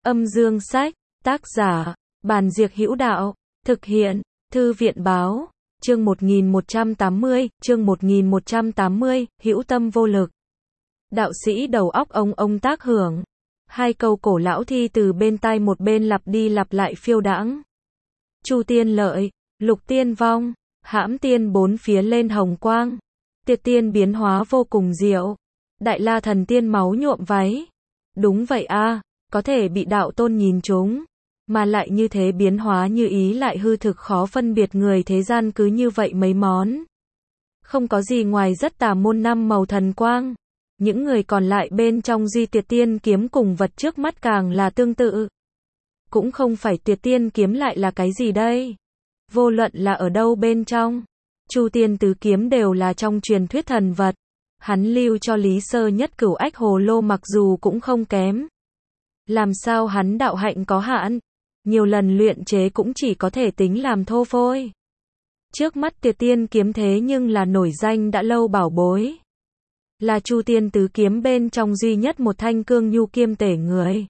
Âm dương sách, tác giả, Bàn Diệc Hữu Đạo, thực hiện, Thư viện báo, chương 1180, hữu tâm vô lực. Đạo sĩ đầu óc ông tác hưởng. Hai câu cổ lão thi từ bên tai một bên lặp đi lặp lại phiêu đãng. Chu tiên lợi, lục tiên vong, hãm tiên bốn phía lên hồng quang. Tiệt tiên biến hóa vô cùng diệu. Đại la thần tiên máu nhuộm váy. Đúng vậy a, có thể bị đạo tôn nhìn trúng. Mà lại như thế biến hóa như ý lại hư thực khó phân biệt, người thế gian cứ như vậy mấy món. Không có gì ngoài rất tà môn năm màu thần quang. Những người còn lại bên trong duy Tuyệt Tiên kiếm cùng vật trước mắt càng là tương tự. Cũng không phải Tuyệt Tiên kiếm lại là cái gì đây? Vô luận là ở đâu bên trong, Chu Tiên tứ kiếm đều là trong truyền thuyết thần vật. Hắn lưu cho Lý Sơ Nhất Cửu Ách Hồ Lô mặc dù cũng không kém. Làm sao hắn đạo hạnh có hạn, nhiều lần luyện chế cũng chỉ có thể tính làm thô phôi. Trước mắt Tuyệt Tiên kiếm thế nhưng là nổi danh đã lâu bảo bối. Là Chu Tiên tứ kiếm bên trong duy nhất một thanh cương nhu kiêm tể người.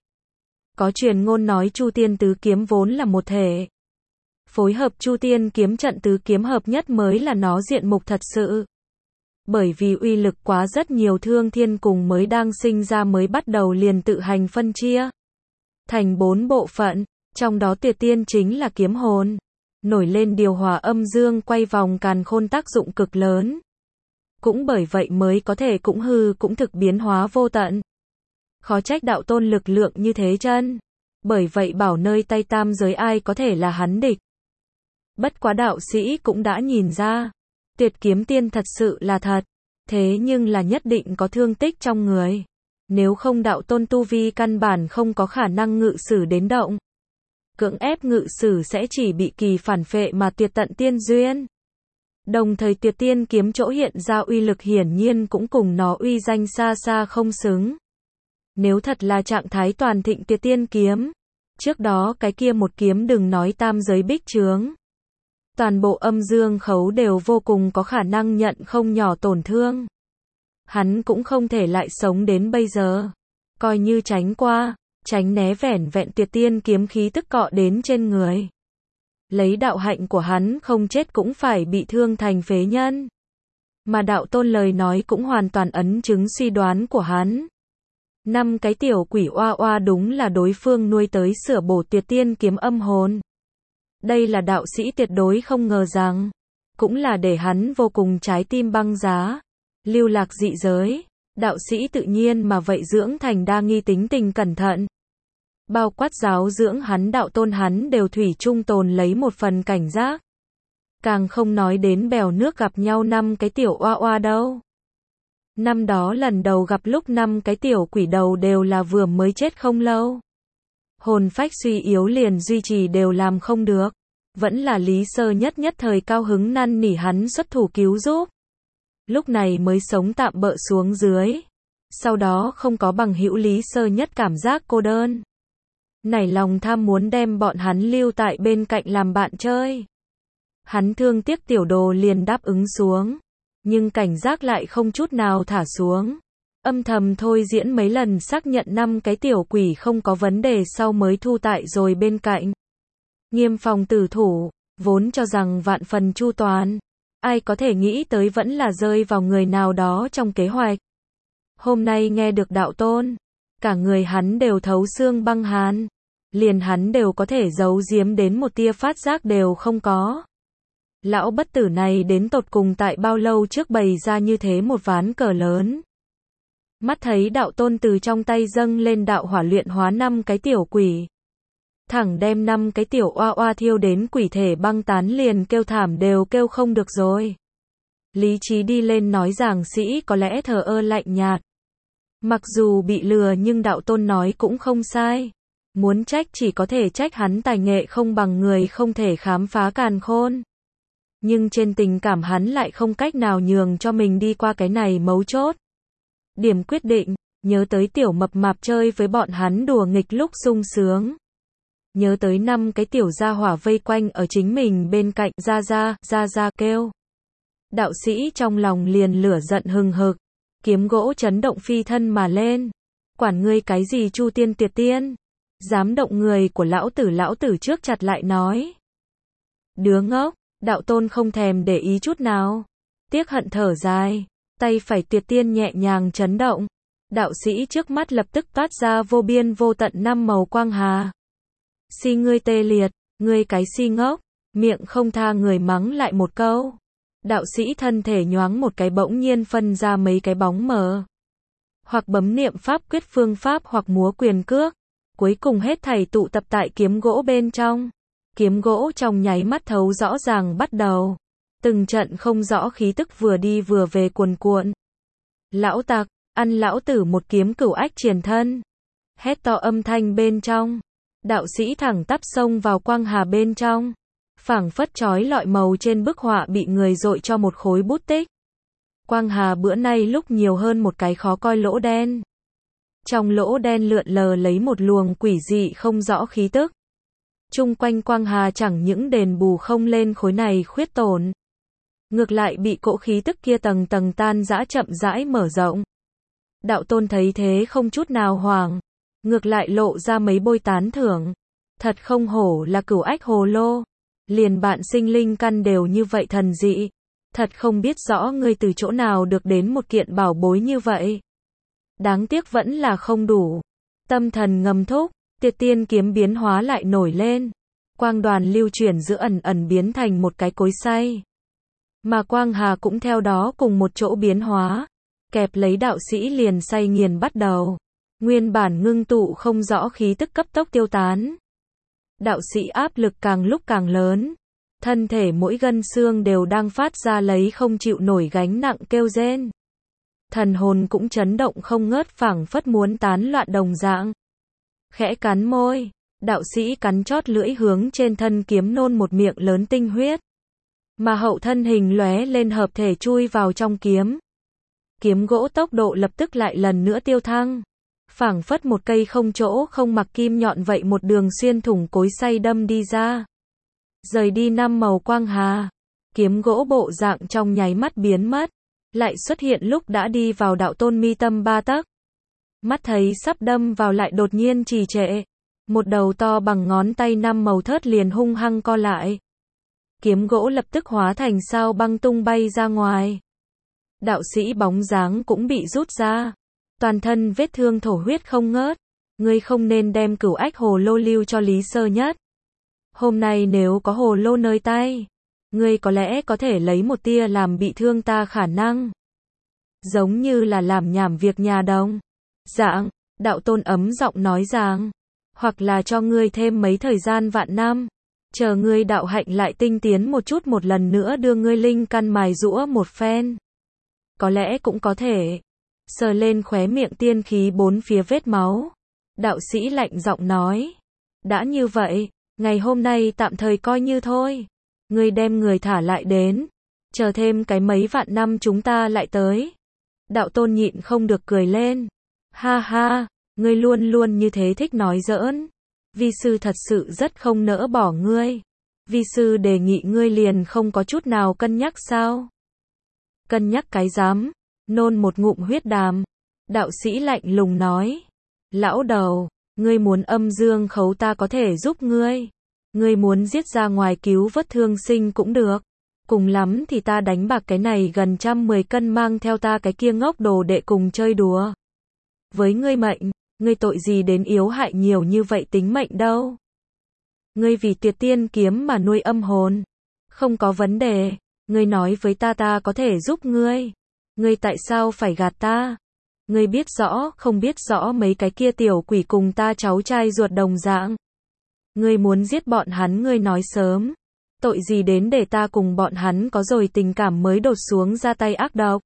Có truyền ngôn nói Chu Tiên tứ kiếm vốn là một thể. Phối hợp Chu Tiên kiếm trận tứ kiếm hợp nhất mới là nó diện mục thật sự. Bởi vì uy lực quá rất nhiều, Thương Thiên cùng mới đang sinh ra mới bắt đầu liền tự hành phân chia thành 4 bộ phận, trong đó Tuyệt Tiên chính là kiếm hồn, nổi lên điều hòa âm dương quay vòng càn khôn tác dụng cực lớn. Cũng bởi vậy mới có thể cũng hư cũng thực biến hóa vô tận. Khó trách đạo tôn lực lượng như thế chân. Bởi vậy bảo nơi tay tam giới ai có thể là hắn địch. Bất quá đạo sĩ cũng đã nhìn ra. Tuyệt kiếm tiên thật sự là thật. Thế nhưng là nhất định có thương tích trong người. Nếu không đạo tôn tu vi căn bản không có khả năng ngự sử đến động. Cưỡng ép ngự sử sẽ chỉ bị kỳ phản phệ mà tuyệt tận tiên duyên. Đồng thời Tuyệt Tiên kiếm chỗ hiện ra uy lực hiển nhiên cũng cùng nó uy danh xa xa không xứng. Nếu thật là trạng thái toàn thịnh Tuyệt Tiên kiếm, trước đó cái kia một kiếm đừng nói tam giới bích chướng. Toàn bộ âm dương khấu đều vô cùng có khả năng nhận không nhỏ tổn thương. Hắn cũng không thể lại sống đến bây giờ. Coi như tránh qua, tránh né vẻn vẹn Tuyệt Tiên kiếm khí tức cọ đến trên người. Lấy đạo hạnh của hắn không chết cũng phải bị thương thành phế nhân. Mà đạo tôn lời nói cũng hoàn toàn ấn chứng suy đoán của hắn. 5 cái tiểu quỷ oa oa đúng là đối phương nuôi tới sửa bổ Tuyệt Tiên kiếm âm hồn. Đây là đạo sĩ tuyệt đối không ngờ rằng. Cũng là để hắn vô cùng trái tim băng giá. Lưu lạc dị giới. Đạo sĩ tự nhiên mà vậy dưỡng thành đa nghi tính tình cẩn thận. Bao quát giáo dưỡng hắn đạo tôn hắn đều thủy chung tồn lấy một phần cảnh giác. Càng không nói đến bèo nước gặp nhau 5 cái tiểu oa oa đâu. Năm đó lần đầu gặp lúc 5 cái tiểu quỷ đầu đều là vừa mới chết không lâu. Hồn phách suy yếu liền duy trì đều làm không được. Vẫn là Lý Sơ nhất thời cao hứng năn nỉ hắn xuất thủ cứu giúp. Lúc này mới sống tạm bợ xuống dưới. Sau đó không có bằng hữu Lý Sơ nhất cảm giác cô đơn. Nảy lòng tham muốn đem bọn hắn lưu tại bên cạnh làm bạn chơi. Hắn thương tiếc tiểu đồ liền đáp ứng xuống. Nhưng cảnh giác lại không chút nào thả xuống. Âm thầm thôi diễn mấy lần xác nhận 5 cái tiểu quỷ không có vấn đề sau mới thu tại rồi bên cạnh. Nghiêm phòng tử thủ, vốn cho rằng vạn phần chu toàn. Ai có thể nghĩ tới vẫn là rơi vào người nào đó trong kế hoạch. Hôm nay nghe được đạo tôn. Cả người hắn đều thấu xương băng hàn. Liền hắn đều có thể giấu giếm đến một tia phát giác đều không có. Lão bất tử này đến tột cùng tại bao lâu trước bày ra như thế một ván cờ lớn. Mắt thấy đạo tôn từ trong tay dâng lên đạo hỏa luyện hóa 5 cái tiểu quỷ. Thẳng đem 5 cái tiểu oa oa thiêu đến quỷ thể băng tán liền kêu thảm đều kêu không được rồi. Lý trí đi lên nói giảng sĩ có lẽ thờ ơ lạnh nhạt. Mặc dù bị lừa nhưng đạo tôn nói cũng không sai. Muốn trách chỉ có thể trách hắn tài nghệ không bằng người không thể khám phá càn khôn. Nhưng trên tình cảm hắn lại không cách nào nhường cho mình đi qua cái này mấu chốt. Điểm quyết định, nhớ tới tiểu mập mạp chơi với bọn hắn đùa nghịch lúc sung sướng. Nhớ tới 5 cái tiểu gia hỏa vây quanh ở chính mình bên cạnh ra kêu. Đạo sĩ trong lòng liền lửa giận hừng hực. Kiếm gỗ chấn động phi thân mà lên. Quản ngươi cái gì Chu Tiên Tuyệt Tiên. Dám động người của lão tử trước chặt lại nói. Đứa ngốc, đạo tôn không thèm để ý chút nào. Tiếc hận thở dài, tay phải Tuyệt Tiên nhẹ nhàng chấn động. Đạo sĩ trước mắt lập tức toát ra vô biên vô tận 5 màu quang hà. Si ngươi tê liệt, ngươi cái si ngốc, miệng không tha người mắng lại một câu. Đạo sĩ thân thể nhoáng một cái bỗng nhiên phân ra mấy cái bóng mờ. Hoặc bấm niệm pháp quyết phương pháp hoặc múa quyền cước. Cuối cùng hết thảy tụ tập tại kiếm gỗ bên trong. Kiếm gỗ trong nháy mắt thấu rõ ràng bắt đầu. Từng trận không rõ khí tức vừa đi vừa về cuồn cuộn. Lão tặc, ăn lão tử một kiếm cửu ách triền thân. Hét to âm thanh bên trong. Đạo sĩ thẳng tắp xông vào quang hà bên trong. Phảng phất chói lọi màu trên bức họa bị người dội cho một khối bút tích. Quang hà bữa nay lúc nhiều hơn một cái khó coi lỗ đen. Trong lỗ đen lượn lờ lấy một luồng quỷ dị không rõ khí tức. Chung quanh quang hà chẳng những đền bù không lên khối này khuyết tổn. Ngược lại bị cỗ khí tức kia tầng tầng tan rã chậm rãi mở rộng. Đạo tôn thấy thế không chút nào hoảng. Ngược lại lộ ra mấy bôi tán thưởng. Thật không hổ là cửu ách hồ lô. Liền bạn sinh linh căn đều như vậy thần dị. Thật không biết rõ ngươi từ chỗ nào được đến một kiện bảo bối như vậy. Đáng tiếc vẫn là không đủ. Tâm thần ngầm thúc, Tuyệt Tiên kiếm biến hóa lại nổi lên. Quang đoàn lưu chuyển giữa ẩn ẩn biến thành một cái cối xay. Mà quang hà cũng theo đó cùng một chỗ biến hóa. Kẹp lấy đạo sĩ liền xay nghiền bắt đầu. Nguyên bản ngưng tụ không rõ khí tức cấp tốc tiêu tán. Đạo sĩ áp lực càng lúc càng lớn. Thân thể mỗi gân xương đều đang phát ra lấy không chịu nổi gánh nặng kêu rên. Thần hồn cũng chấn động không ngớt phảng phất muốn tán loạn đồng dạng. Khẽ cắn môi, đạo sĩ cắn chót lưỡi hướng trên thân kiếm nôn một miệng lớn tinh huyết. Mà hậu thân hình lóe lên hợp thể chui vào trong kiếm. Kiếm gỗ tốc độ lập tức lại lần nữa tiêu thăng. Phảng phất một cây không chỗ không mặc kim nhọn vậy một đường xuyên thủng cối xay đâm đi ra. Rời đi 5 màu quang hà. Kiếm gỗ bộ dạng trong nháy mắt biến mất. Lại xuất hiện lúc đã đi vào đạo tôn mi tâm 3 tấc. Mắt thấy sắp đâm vào lại đột nhiên trì trệ. Một đầu to bằng ngón tay 5 màu thớt liền hung hăng co lại. Kiếm gỗ lập tức hóa thành sao băng tung bay ra ngoài. Đạo sĩ bóng dáng cũng bị rút ra. Toàn thân vết thương thổ huyết không ngớt. Ngươi không nên đem cửu ách hồ lô lưu cho Lý Sơ Nhất. Hôm nay nếu có hồ lô nơi tay, ngươi có lẽ có thể lấy một tia làm bị thương ta khả năng. Giống như là làm nhảm việc nhà đồng. Dạng, đạo tôn ấm giọng nói rằng, hoặc là cho ngươi thêm mấy thời gian vạn năm. Chờ ngươi đạo hạnh lại tinh tiến một chút một lần nữa đưa ngươi linh căn mài giũa một phen. Có lẽ cũng có thể. Sờ lên khóe miệng tiên khí bốn phía vết máu. Đạo sĩ lạnh giọng nói. Đã như vậy, ngày hôm nay tạm thời coi như thôi. Ngươi đem người thả lại đến. Chờ thêm cái mấy vạn năm chúng ta lại tới. Đạo tôn nhịn không được cười lên. Ha ha, ngươi luôn luôn như thế thích nói giỡn. Vi sư thật sự rất không nỡ bỏ ngươi. Vi sư đề nghị ngươi liền không có chút nào cân nhắc sao? Cân nhắc cái dám, nôn một ngụm huyết đàm. Đạo sĩ lạnh lùng nói. Lão đầu, ngươi muốn âm dương khấu ta có thể giúp ngươi. Ngươi muốn giết ra ngoài cứu vớt thương sinh cũng được. Cùng lắm thì ta đánh bạc cái này gần 110 cân mang theo ta cái kia ngốc đồ đệ cùng chơi đùa. Với ngươi mệnh, ngươi tội gì đến yếu hại nhiều như vậy tính mệnh đâu. Ngươi vì Tuyệt Tiên kiếm mà nuôi âm hồn. Không có vấn đề, ngươi nói với ta có thể giúp ngươi. Ngươi tại sao phải gạt ta? Ngươi biết rõ không biết rõ mấy cái kia tiểu quỷ cùng ta cháu trai ruột đồng dạng. Ngươi muốn giết bọn hắn ngươi nói sớm. Tội gì đến để ta cùng bọn hắn có rồi tình cảm mới đột xuống ra tay ác độc.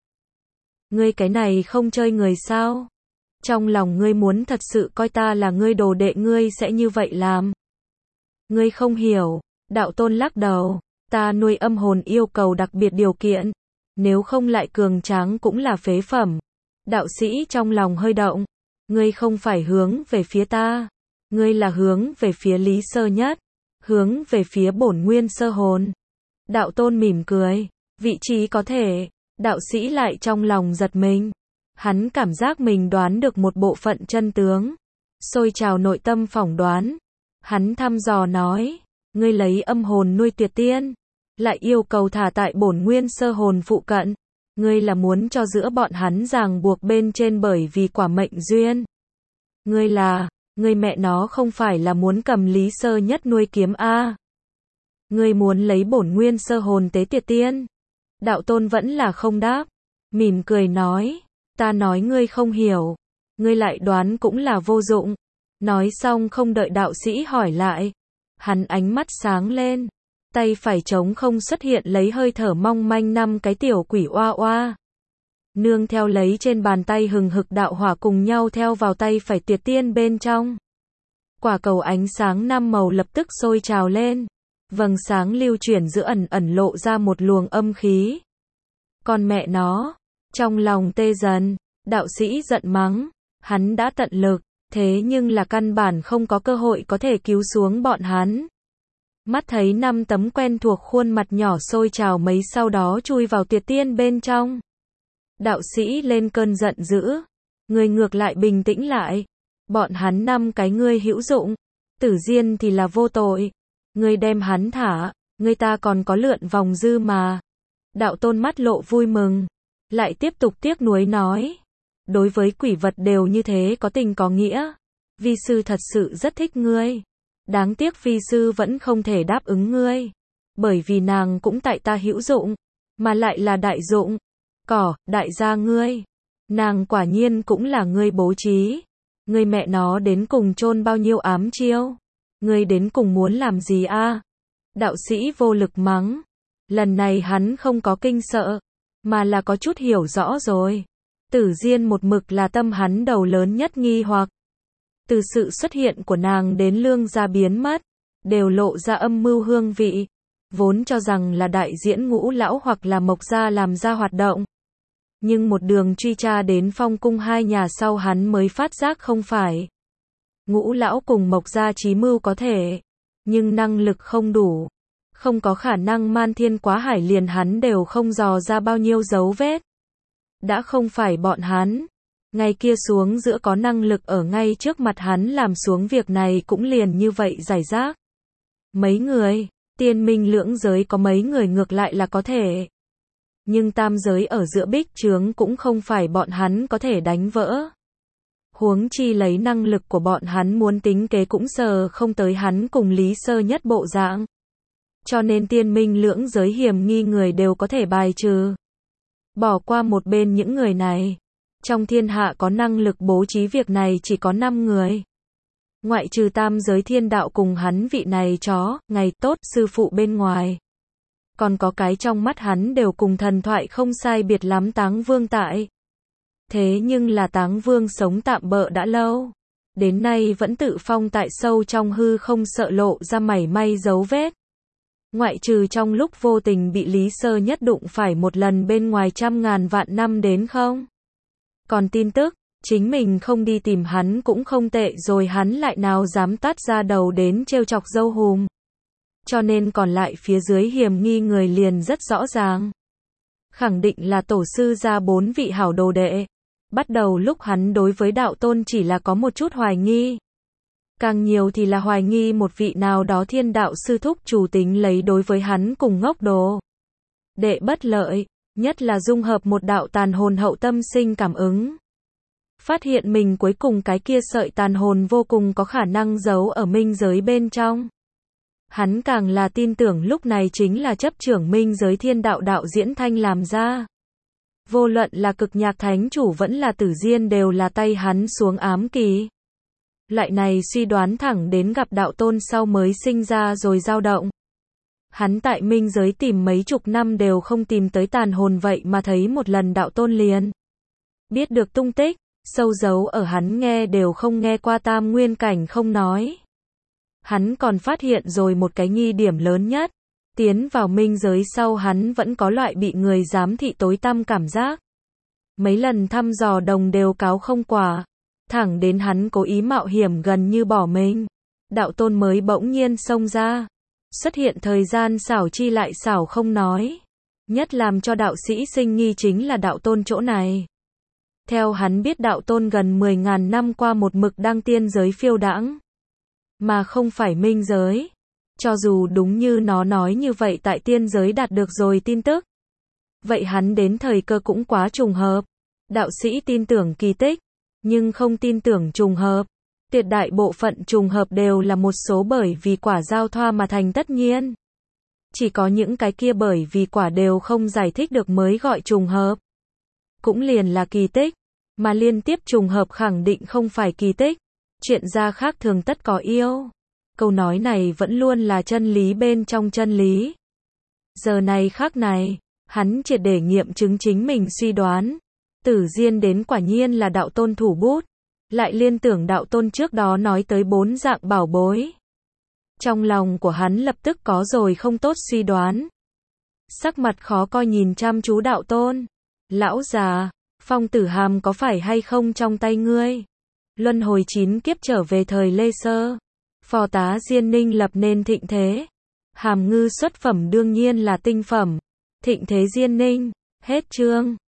Ngươi cái này không chơi người sao? Trong lòng ngươi muốn thật sự coi ta là ngươi đồ đệ ngươi sẽ như vậy làm. Ngươi không hiểu, đạo tôn lắc đầu, ta nuôi âm hồn yêu cầu đặc biệt điều kiện, nếu không lại cường tráng cũng là phế phẩm. Đạo sĩ trong lòng hơi động, ngươi không phải hướng về phía ta, ngươi là hướng về phía Lý Sơ Nhất, hướng về phía bổn nguyên sơ hồn. Đạo tôn mỉm cười, vị trí có thể, đạo sĩ lại trong lòng giật mình. Hắn cảm giác mình đoán được một bộ phận chân tướng. sôi trào nội tâm phỏng đoán. Hắn thăm dò nói, ngươi lấy âm hồn nuôi tuyệt tiên, lại yêu cầu thả tại bổn nguyên sơ hồn phụ cận. Ngươi là muốn cho giữa bọn hắn ràng buộc bên trên bởi vì quả mệnh duyên. Ngươi mẹ nó không phải là muốn cầm Lý Sơ Nhất nuôi kiếm a? Ngươi muốn lấy bổn nguyên sơ hồn tế tiệt tiên? Đạo tôn vẫn là không đáp, mỉm cười nói, ta nói ngươi không hiểu, ngươi lại đoán cũng là vô dụng. Nói xong không đợi đạo sĩ hỏi lại, hắn ánh mắt sáng lên, tay phải trống không xuất hiện lấy hơi thở mong manh 5 cái tiểu quỷ oa oa. Nương theo lấy trên bàn tay hừng hực đạo hỏa cùng nhau theo vào tay phải tuyệt tiên bên trong. Quả cầu ánh sáng 5 màu lập tức sôi trào lên, vầng sáng lưu chuyển giữa ẩn lộ ra một luồng âm khí. Con mẹ nó, trong lòng tê dần, đạo sĩ giận mắng, hắn đã tận lực, thế nhưng là căn bản không có cơ hội có thể cứu xuống bọn hắn. Mắt thấy 5 tấm quen thuộc khuôn mặt nhỏ sôi trào mấy sau đó chui vào tuyệt tiên bên trong. Đạo sĩ lên cơn giận dữ, người ngược lại bình tĩnh lại. Bọn hắn 5 cái ngươi hữu dụng, Tử Diên thì là vô tội. Ngươi đem hắn thả, người ta còn có lượn vòng dư mà. Đạo tôn mắt lộ vui mừng, lại tiếp tục tiếc nuối nói. Đối với quỷ vật đều như thế có tình có nghĩa. Vi sư thật sự rất thích ngươi. Đáng tiếc vi sư vẫn không thể đáp ứng ngươi. Bởi vì nàng cũng tại ta hữu dụng, mà lại là đại dụng. Đại gia ngươi. Nàng quả nhiên cũng là ngươi bố trí. Ngươi mẹ nó đến cùng chôn bao nhiêu ám chiêu? Ngươi đến cùng muốn làm gì a? Đạo sĩ vô lực mắng. Lần này hắn không có kinh sợ, mà là có chút hiểu rõ rồi. Tử Diên một mực là tâm hắn đầu lớn nhất nghi hoặc. Từ sự xuất hiện của nàng đến Lương gia biến mất, đều lộ ra âm mưu hương vị. Vốn cho rằng là đại diễn Ngũ lão hoặc là Mộc gia làm ra hoạt động. Nhưng một đường truy tra đến Phong cung 2 nhà sau hắn mới phát giác không phải. Ngũ lão cùng Mộc gia chí mưu có thể, nhưng năng lực không đủ. Không có khả năng man thiên quá hải liền hắn đều không dò ra bao nhiêu dấu vết. Đã không phải bọn hắn, ngay kia xuống giữa có năng lực ở ngay trước mặt hắn làm xuống việc này cũng liền như vậy giải rác. Mấy người, tiên minh lưỡng giới có mấy người ngược lại là có thể. Nhưng tam giới ở giữa bích chướng cũng không phải bọn hắn có thể đánh vỡ. Huống chi lấy năng lực của bọn hắn muốn tính kế cũng sờ không tới hắn cùng Lý Sơ Nhất bộ dạng. Cho nên tiên minh lưỡng giới hiểm nghi người đều có thể bài trừ. Bỏ qua một bên những người này. Trong thiên hạ có năng lực bố trí việc này chỉ có 5 người. Ngoại trừ tam giới thiên đạo cùng hắn vị này ngày tốt sư phụ bên ngoài. Còn có cái trong mắt hắn đều cùng thần thoại không sai biệt lắm Táng Vương tại. Thế nhưng là Táng Vương sống tạm bợ đã lâu. Đến nay vẫn tự phong tại sâu trong hư không sợ lộ ra mảy may dấu vết. Ngoại trừ trong lúc vô tình bị Lý Sơ Nhất đụng phải một lần bên ngoài 100.000 vạn năm đến không. Còn tin tức, chính mình không đi tìm hắn cũng không tệ rồi hắn lại nào dám tát ra đầu đến trêu chọc dâu hùm. Cho nên còn lại phía dưới hiểm nghi người liền rất rõ ràng. Khẳng định là tổ sư ra 4 vị hảo đồ đệ. Bắt đầu lúc hắn đối với đạo tôn chỉ là có một chút hoài nghi. Càng nhiều thì là hoài nghi một vị nào đó thiên đạo sư thúc chủ tính lấy đối với hắn cùng ngốc đồ. Đệ bất lợi, nhất là dung hợp một đạo tàn hồn hậu tâm sinh cảm ứng. Phát hiện mình cuối cùng cái kia sợi tàn hồn vô cùng có khả năng giấu ở minh giới bên trong. Hắn càng là tin tưởng lúc này chính là chấp trưởng minh giới thiên đạo đạo diễn thanh làm ra. Vô luận là cực nhạc thánh chủ vẫn là Tử Diên đều là tay hắn xuống ám kỳ. Loại này suy đoán thẳng đến gặp đạo tôn sau mới sinh ra rồi dao động. Hắn tại minh giới tìm mấy chục năm đều không tìm tới tàn hồn vậy mà thấy một lần đạo tôn liền. Biết được tung tích, sâu giấu ở hắn nghe đều không nghe qua tam nguyên cảnh không nói. Hắn còn phát hiện rồi một cái nghi điểm lớn nhất. Tiến vào minh giới sau hắn vẫn có loại bị người giám thị tối tăm cảm giác. Mấy lần thăm dò đồng đều cáo không quả. Thẳng đến hắn cố ý mạo hiểm gần như bỏ mình. Đạo tôn mới bỗng nhiên xông ra. Xuất hiện thời gian xảo chi lại xảo không nói. Nhất làm cho đạo sĩ sinh nghi chính là đạo tôn chỗ này. Theo hắn biết đạo tôn gần 10.000 năm qua một mực đang tiên giới phiêu đãng, mà không phải minh giới. Cho dù đúng như nó nói như vậy tại tiên giới đạt được rồi tin tức, vậy hắn đến thời cơ cũng quá trùng hợp. Đạo sĩ tin tưởng kỳ tích, nhưng không tin tưởng trùng hợp. Tuyệt đại bộ phận trùng hợp đều là một số bởi vì quả giao thoa mà thành tất nhiên. Chỉ có những cái kia bởi vì quả đều không giải thích được mới gọi trùng hợp. Cũng liền là kỳ tích, mà liên tiếp trùng hợp khẳng định không phải kỳ tích. Chuyện ra khác thường tất có yêu. Câu nói này vẫn luôn là chân lý bên trong chân lý. Giờ này khác này, hắn triệt để nghiệm chứng chính mình suy đoán. Tử Diên đến quả nhiên là đạo tôn thủ bút. Lại liên tưởng đạo tôn trước đó nói tới 4 dạng bảo bối. Trong lòng của hắn lập tức có rồi không tốt suy đoán. Sắc mặt khó coi nhìn chăm chú đạo tôn. Lão già, Phong Tử Hàm có phải hay không trong tay ngươi? Luân hồi 9 kiếp trở về thời Lê Sơ. Phò tá Diên Ninh lập nên thịnh thế. Hàm Ngư xuất phẩm đương nhiên là tinh phẩm. Thịnh thế Diên Ninh. Hết chương.